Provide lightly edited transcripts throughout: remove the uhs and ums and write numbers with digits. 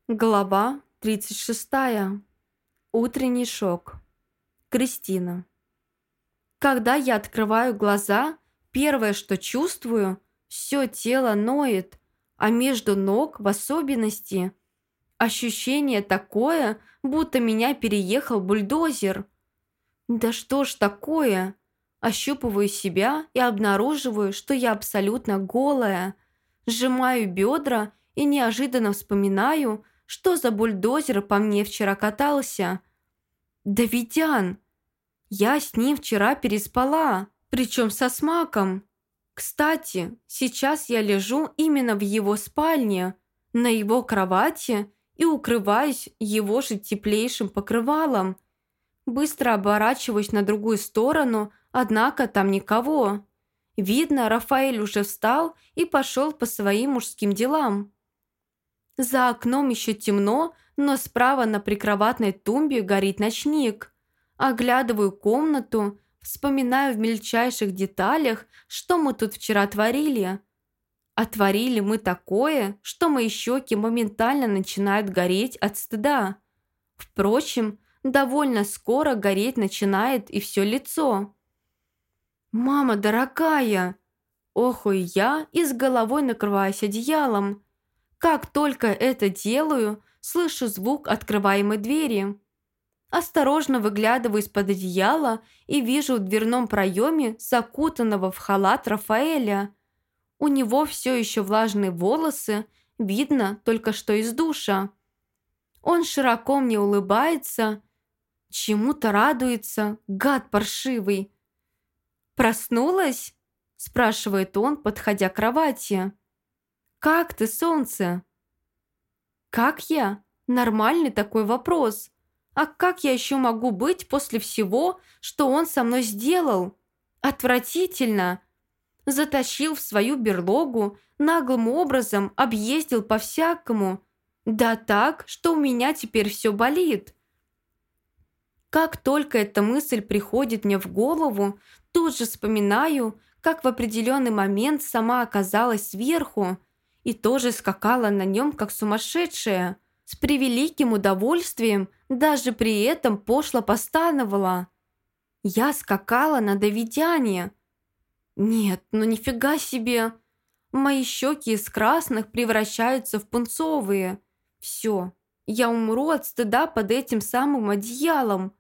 Глава 36. Утренний шок. Кристина. Когда я открываю глаза, первое, что чувствую, все тело ноет, а между ног в особенности. Ощущение такое, будто меня переехал бульдозер. Да что ж такое? Ощупываю себя и обнаруживаю, что я абсолютно голая. Сжимаю бедра и неожиданно вспоминаю, что за бульдозер по мне вчера катался. Давидян! Я с ним вчера переспала, причем со смаком. Кстати, сейчас я лежу именно в его спальне, на его кровати и укрываюсь его же теплейшим покрывалом. Быстро оборачиваюсь на другую сторону, однако там никого. Видно, Рафаэль уже встал и пошел по своим мужским делам. За окном еще темно, но справа на прикроватной тумбе горит ночник. Оглядываю комнату, вспоминаю в мельчайших деталях, что мы тут вчера творили. А творили мы такое, что мои щеки моментально начинают гореть от стыда. Впрочем, довольно скоро гореть начинает и все лицо. «Мама дорогая!» Охую я и с головой накрываюсь одеялом. Как только это делаю, слышу звук открываемой двери. Осторожно выглядываю из-под одеяла и вижу в дверном проеме закутанного в халат Рафаэля. У него все еще влажные волосы, видно только что из душа. Он широко мне улыбается, чему-то радуется, гад паршивый. «Проснулась?» – спрашивает он, подходя к кровати. «Как ты, солнце?» «Как я?» Нормальный такой вопрос. А как я еще могу быть после всего, что он со мной сделал? Отвратительно. Затащил в свою берлогу, наглым образом объездил по-всякому. Да так, что у меня теперь все болит. Как только эта мысль приходит мне в голову, тут же вспоминаю, как в определенный момент сама оказалась сверху и тоже скакала на нем, как сумасшедшая. С превеликим удовольствием, даже при этом пошло постановала. Я скакала на Давидяне. Нет, ну нифига себе. Мои щеки из красных превращаются в пунцовые. Все, я умру от стыда под этим самым одеялом.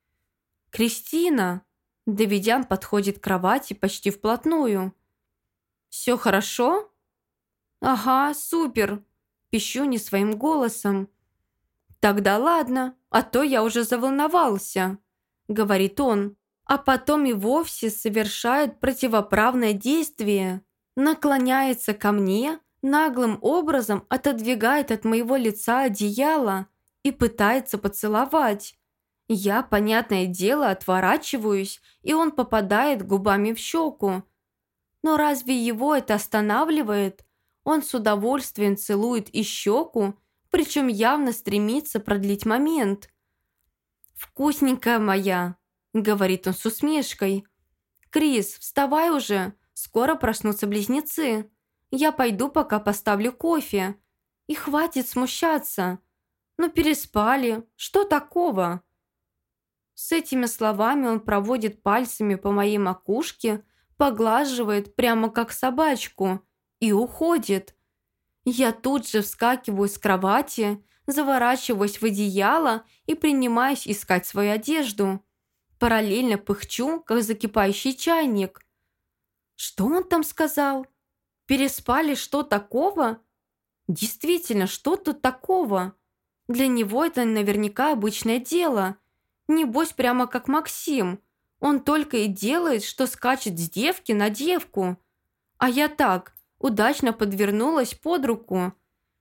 «Кристина!» Давидян подходит к кровати почти вплотную. «Все хорошо?» «Ага, супер!» Пищу не своим голосом. «Тогда ладно, а то я уже заволновался», — говорит он, а потом и вовсе совершает противоправное действие. Наклоняется ко мне, наглым образом отодвигает от моего лица одеяло и пытается поцеловать. Я, понятное дело, отворачиваюсь, и он попадает губами в щеку. Но разве его это останавливает? Он с удовольствием целует и щеку, причем явно стремится продлить момент. «Вкусненькая моя», — говорит он с усмешкой. «Крис, вставай уже, скоро проснутся близнецы. Я пойду пока поставлю кофе. И хватит смущаться. Ну переспали, что такого?» С этими словами он проводит пальцами по моей макушке, поглаживает прямо как собачку и уходит. Я тут же вскакиваю с кровати, заворачиваюсь в одеяло и принимаюсь искать свою одежду. Параллельно пыхчу, как закипающий чайник. Что он там сказал? Переспали, что такого? Действительно, что тут такого? Для него это наверняка обычное дело. Небось, прямо как Максим. Он только и делает, что скачет с девки на девку. А я так, удачно подвернулась под руку.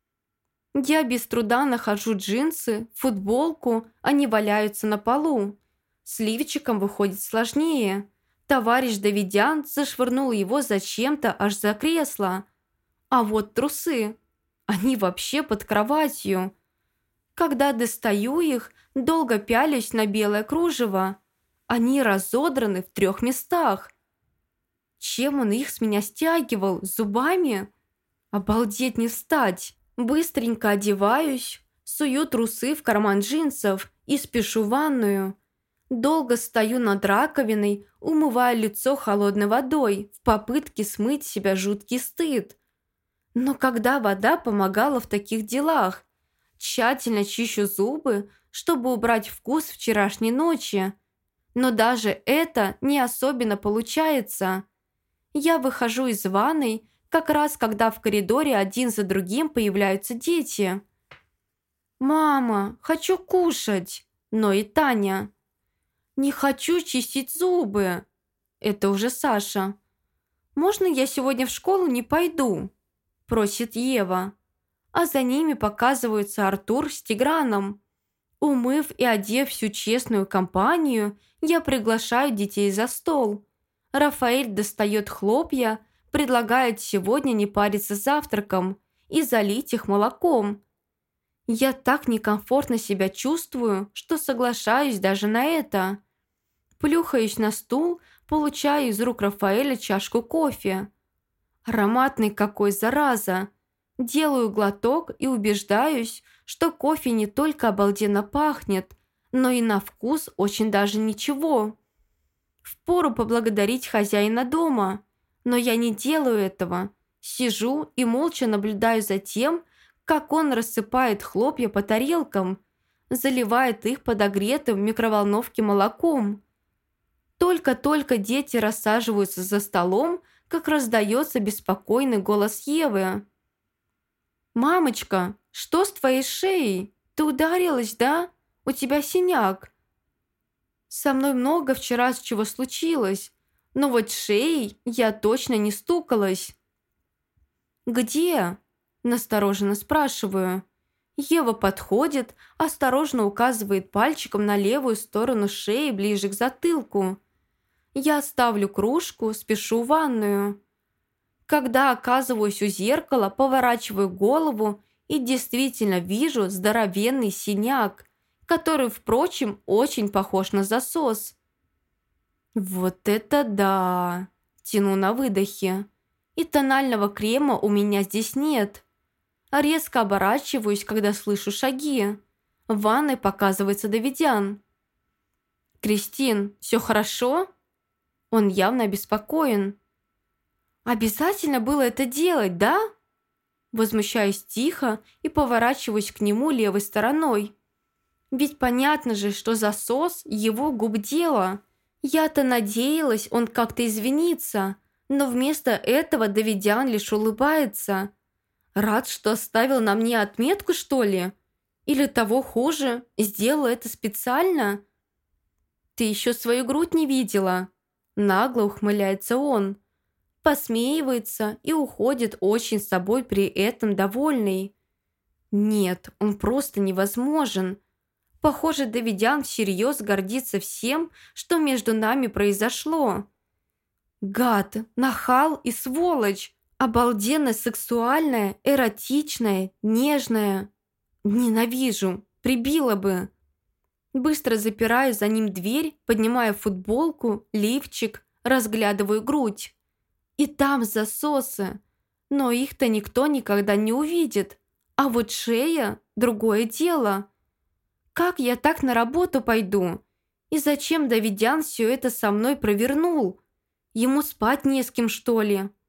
Я без труда нахожу джинсы, футболку, они валяются на полу. С лифчиком выходит сложнее. Товарищ Давидян зашвырнул его зачем-то аж за кресло. А вот трусы. Они вообще под кроватью. Когда достаю их, долго пялюсь на белое кружево. Они разодраны в 3 местах. Чем он их с меня стягивал? Зубами? Обалдеть не встать. Быстренько одеваюсь, Сую трусы в карман джинсов и спешу в ванную. Долго стою над раковиной, умывая лицо холодной водой в попытке смыть с себя жуткий стыд. Но когда вода помогала в таких делах, тщательно чищу зубы, чтобы убрать вкус вчерашней ночи. Но даже это не особенно получается. Я выхожу из ванной, как раз когда в коридоре один за другим появляются дети. «Мама, хочу кушать!» Но и Таня. «Не хочу чистить зубы!» Это уже Саша. «Можно я сегодня в школу не пойду?» Просит Ева. А за ними показываются Артур с Тиграном. Умыв и одев всю честную компанию, я приглашаю детей за стол. Рафаэль достает хлопья, предлагает сегодня не париться завтраком и залить их молоком. Я так некомфортно себя чувствую, что соглашаюсь даже на это. Плюхаюсь на стул, получаю из рук Рафаэля чашку кофе. Ароматный какой, зараза! Делаю глоток и убеждаюсь, что кофе не только обалденно пахнет, но и на вкус очень даже ничего. Впору поблагодарить хозяина дома, но я не делаю этого. Сижу и молча наблюдаю за тем, как он рассыпает хлопья по тарелкам, заливает их подогретым в микроволновке молоком. Только-только дети рассаживаются за столом, как раздается беспокойный голос Евы. «Мамочка, что с твоей шеей? Ты ударилась, да? У тебя синяк». «Со мной много вчера с чего случилось, но вот шеей я точно не стукалась». «Где?» – настороженно спрашиваю. Ева подходит, осторожно указывает пальчиком на левую сторону шеи ближе к затылку. Я ставлю кружку, спешу в ванную. Когда оказываюсь у зеркала, поворачиваю голову и действительно вижу здоровенный синяк, который, впрочем, очень похож на засос. «Вот это да!» – тяну на выдохе. «И тонального крема у меня здесь нет». Резко оборачиваюсь, когда слышу шаги. В ванной показывается Давидян. «Кристин, все хорошо?» Он явно обеспокоен. «Обязательно было это делать, да?» Возмущаюсь тихо и поворачиваюсь к нему левой стороной. Ведь понятно же, что засос – его губ дело. Я-то надеялась, он как-то извинится, но вместо этого Давидян лишь улыбается. Рад, что оставил на мне отметку, что ли? Или того хуже, сделал это специально? «Ты еще свою грудь не видела?» Нагло ухмыляется он. Посмеивается и уходит очень собой при этом довольный. Нет, он просто невозможен. Похоже, Давидян всерьез гордится всем, что между нами произошло. Гад, нахал и сволочь. Обалденно сексуальная, эротичная, нежная. Ненавижу, прибила бы. Быстро запираю за ним дверь, поднимаю футболку, лифчик, разглядываю грудь. И там засосы. Но их-то никто никогда не увидит. А вот шея – другое дело. Как я так на работу пойду? И зачем Давидян все это со мной провернул? Ему спать не с кем, что ли?